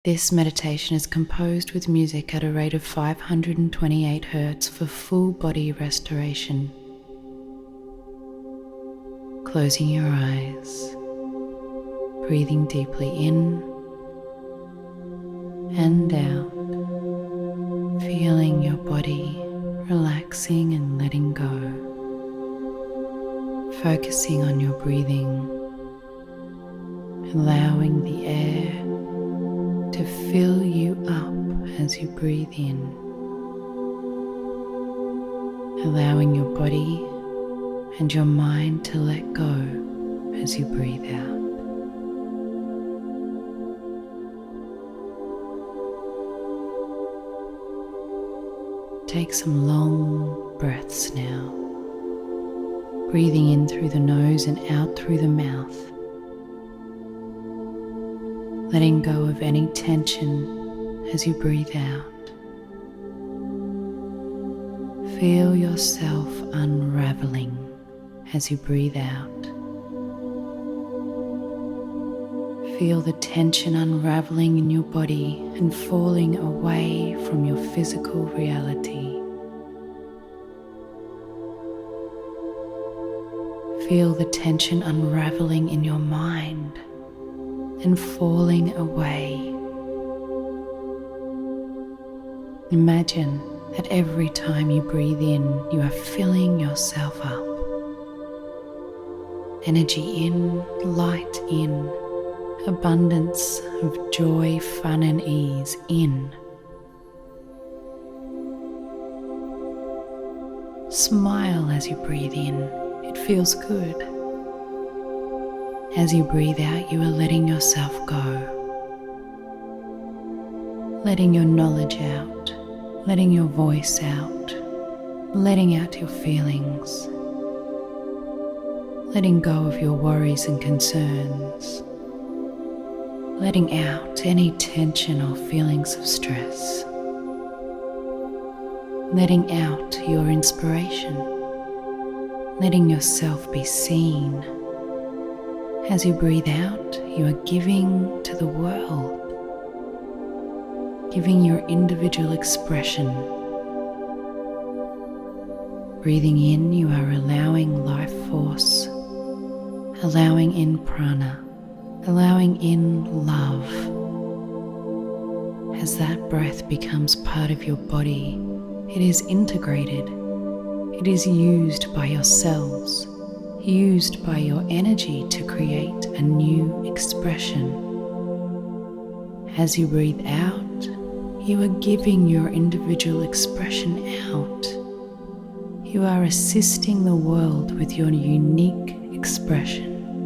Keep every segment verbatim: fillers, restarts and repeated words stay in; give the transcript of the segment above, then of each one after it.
This meditation is composed with music at a rate of five hundred twenty-eight hertz for full body restoration. Closing your eyes, breathing deeply in and out, feeling your body relaxing and letting go, focusing on your breathing, allowing the air to fill you up as you breathe in, allowing your body and your mind to let go as you breathe out. Take some long breaths now, breathing in through the nose and out through the mouth, letting go of any tension as you breathe out. Feel yourself unraveling as you breathe out. Feel the tension unraveling in your body and falling away from your physical reality. Feel the tension unraveling in your mind and falling away. Imagine that every time you breathe in, you are filling yourself up. Energy in, light in, abundance of joy, fun and ease in. Smile as you breathe in, it feels good. As you breathe out, you are letting yourself go, letting your knowledge out, letting your voice out, letting out your feelings, letting go of your worries and concerns, letting out any tension or feelings of stress, letting out your inspiration, letting yourself be seen. As you breathe out, you are giving to the world, giving your individual expression. Breathing in, you are allowing life force, allowing in prana, allowing in love. As that breath becomes part of your body, it is integrated. It is used by your cells, used by your energy to create a new expression. As you breathe out, you are giving your individual expression out. You are assisting the world with your unique expression.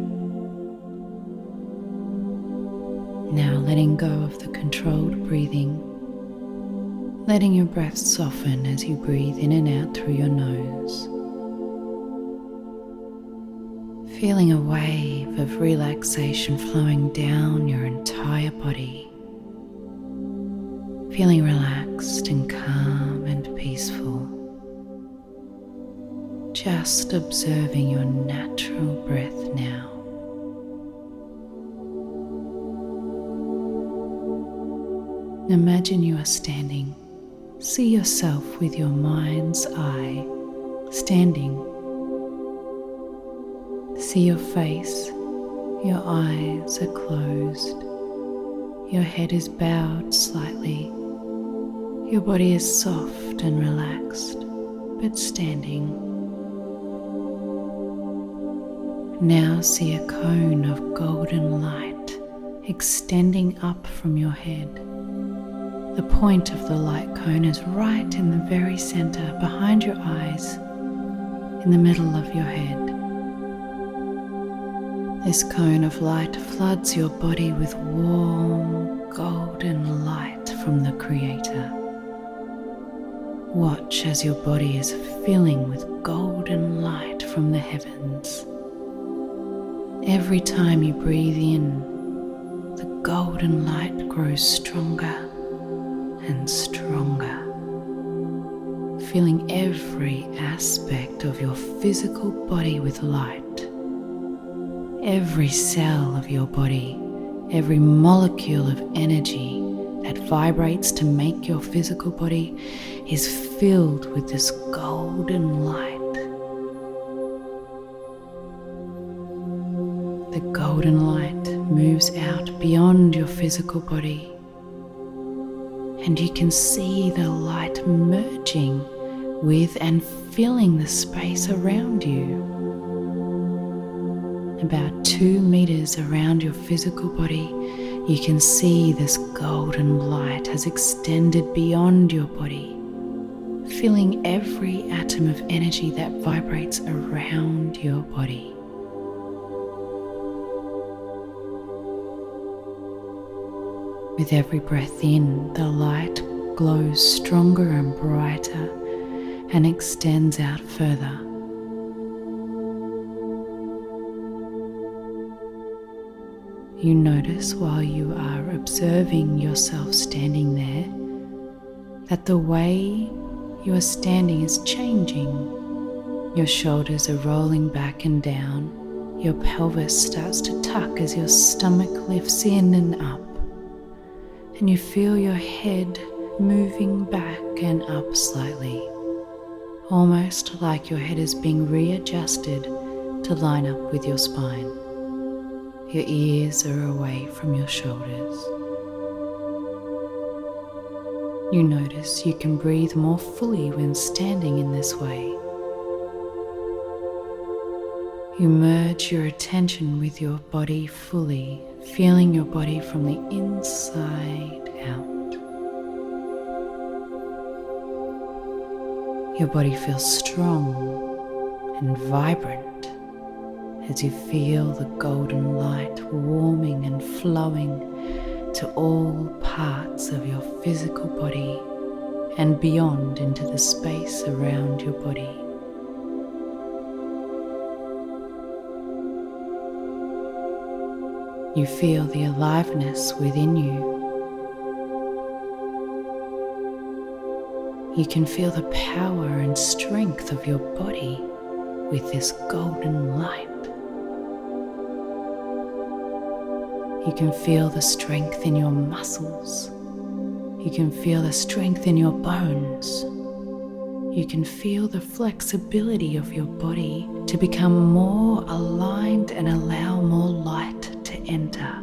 Now letting go of the controlled breathing, letting your breath soften as you breathe in and out through your nose. Feeling a wave of relaxation flowing down your entire body. Feeling relaxed and calm and peaceful. Just observing your natural breath now. Imagine you are standing. See yourself with your mind's eye, standing. See your face, your eyes are closed, your head is bowed slightly, your body is soft and relaxed, but standing. Now see a cone of golden light extending up from your head. The point of the light cone is right in the very center, behind your eyes, in the middle of your head. This cone of light floods your body with warm, golden light from the Creator. Watch as your body is filling with golden light from the heavens. Every time you breathe in, the golden light grows stronger and stronger, filling every aspect of your physical body with light. Every cell of your body, every molecule of energy that vibrates to make your physical body is filled with this golden light. The golden light moves out beyond your physical body, and you can see the light merging with and filling the space around you. About two meters around your physical body, you can see this golden light has extended beyond your body, filling every atom of energy that vibrates around your body. With every breath in, the light glows stronger and brighter and extends out further. You notice while you are observing yourself standing there that the way you are standing is changing. Your shoulders are rolling back and down. Your pelvis starts to tuck as your stomach lifts in and up. And you feel your head moving back and up slightly, almost like your head is being readjusted to line up with your spine. Your ears are away from your shoulders. You notice you can breathe more fully when standing in this way. You merge your attention with your body fully, feeling your body from the inside out. Your body feels strong and vibrant as you feel the golden light warming and flowing to all parts of your physical body and beyond into the space around your body. You feel the aliveness within you. You can feel the power and strength of your body with this golden light. You can feel the strength in your muscles. You can feel the strength in your bones. You can feel the flexibility of your body to become more aligned and allow more light to enter.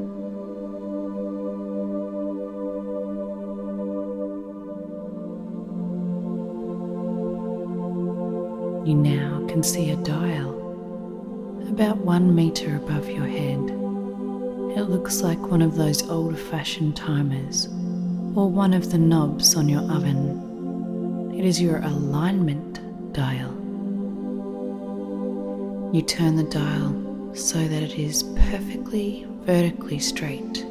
You now can see a dial about one meter above your head. It looks like one of those old-fashioned timers or one of the knobs on your oven. It is your alignment dial. You turn the dial so that it is perfectly vertically straight.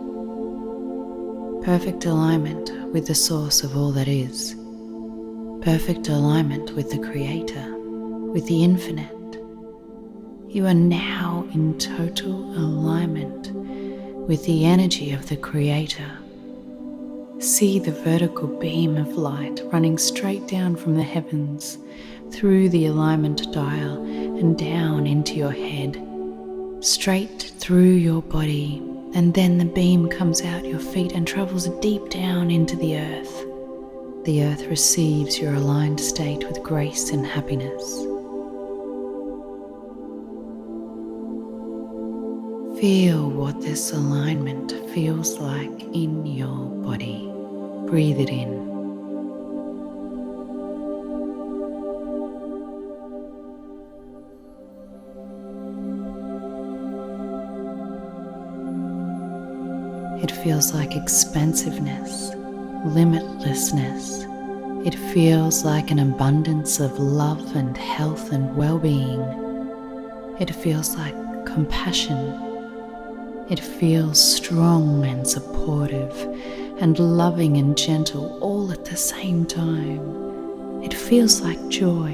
Perfect alignment with the source of all that is. Perfect alignment with the Creator, with the infinite. You are now in total alignment with the energy of the Creator. See the vertical beam of light running straight down from the heavens, through the alignment dial and down into your head, straight through your body, and then the beam comes out your feet and travels deep down into the earth. The earth receives your aligned state with grace and happiness. Feel what this alignment feels like in your body. Breathe it in. It feels like expansiveness, limitlessness. It feels like an abundance of love and health and well-being. It feels like compassion. It feels strong and supportive and loving and gentle all at the same time. It feels like joy.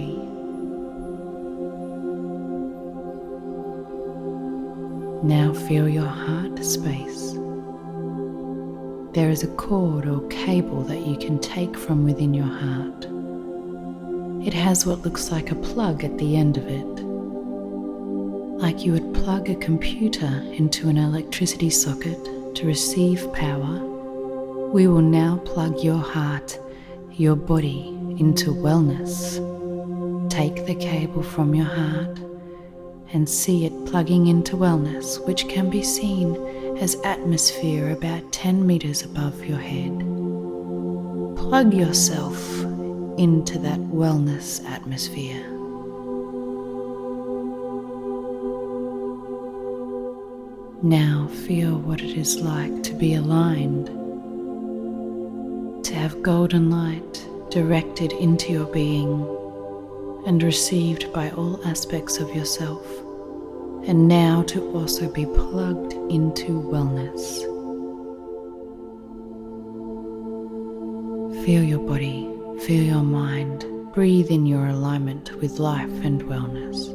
Now feel your heart space. There is a cord or cable that you can take from within your heart. It has what looks like a plug at the end of it, like you would plug a computer into an electricity socket to receive power. We will now plug your heart, your body into wellness. Take the cable from your heart and see it plugging into wellness, which can be seen as atmosphere about ten meters above your head. Plug yourself into that wellness atmosphere. Now feel what it is like to be aligned, to have golden light directed into your being and received by all aspects of yourself, and now to also be plugged into wellness. Feel your body, feel your mind, breathe in your alignment with life and wellness.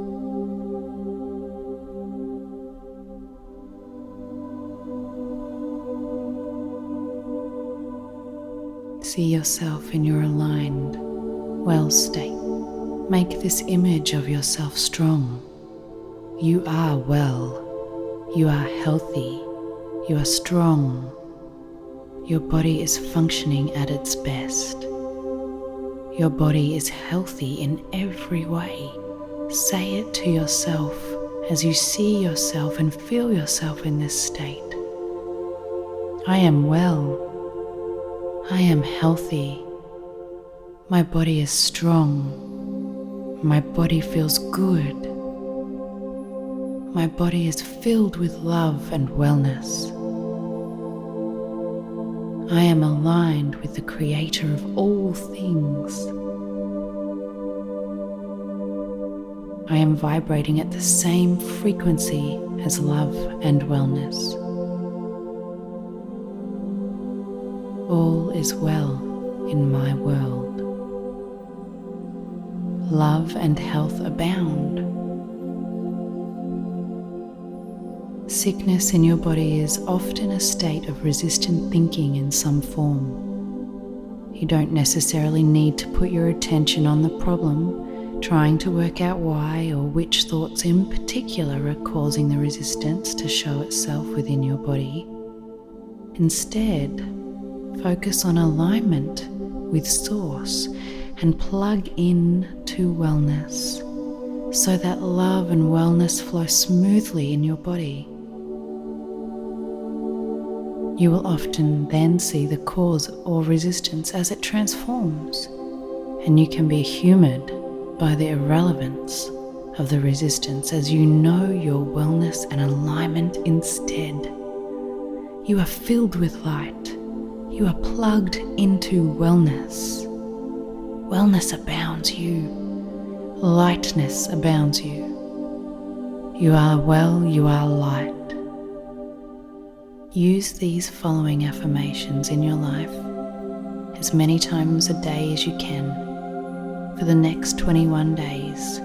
See yourself in your aligned, well state. Make this image of yourself strong. You are well. You are healthy. You are strong. Your body is functioning at its best. Your body is healthy in every way. Say it to yourself as you see yourself and feel yourself in this state. I am well. I am healthy. My body is strong. My body feels good. My body is filled with love and wellness. I am aligned with the Creator of all things. I am vibrating at the same frequency as love and wellness. All is well in my world. Love and health abound. Sickness in your body is often a state of resistant thinking in some form. You don't necessarily need to put your attention on the problem, trying to work out why or which thoughts in particular are causing the resistance to show itself within your body. Instead, focus on alignment with Source and plug in to wellness so that love and wellness flow smoothly in your body. You will often then see the cause or resistance as it transforms, and you can be humoured by the irrelevance of the resistance as you know your wellness and alignment instead. You are filled with light. You are plugged into wellness. Wellness abounds you. Lightness abounds you. You are well, you are light. Use these following affirmations in your life as many times a day as you can for the next twenty-one days,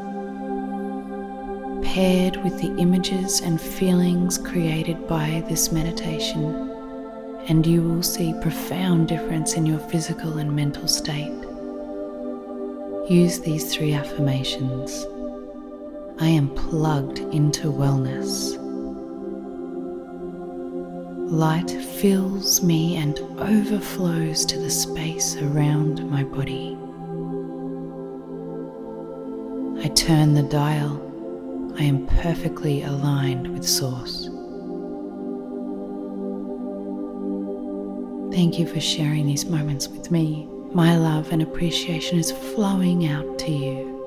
paired with the images and feelings created by this meditation, and you will see profound difference in your physical and mental state. Use these three affirmations. I am plugged into wellness. Light fills me and overflows to the space around my body. I turn the dial. I am perfectly aligned with Source. Thank you for sharing these moments with me. My love and appreciation is flowing out to you.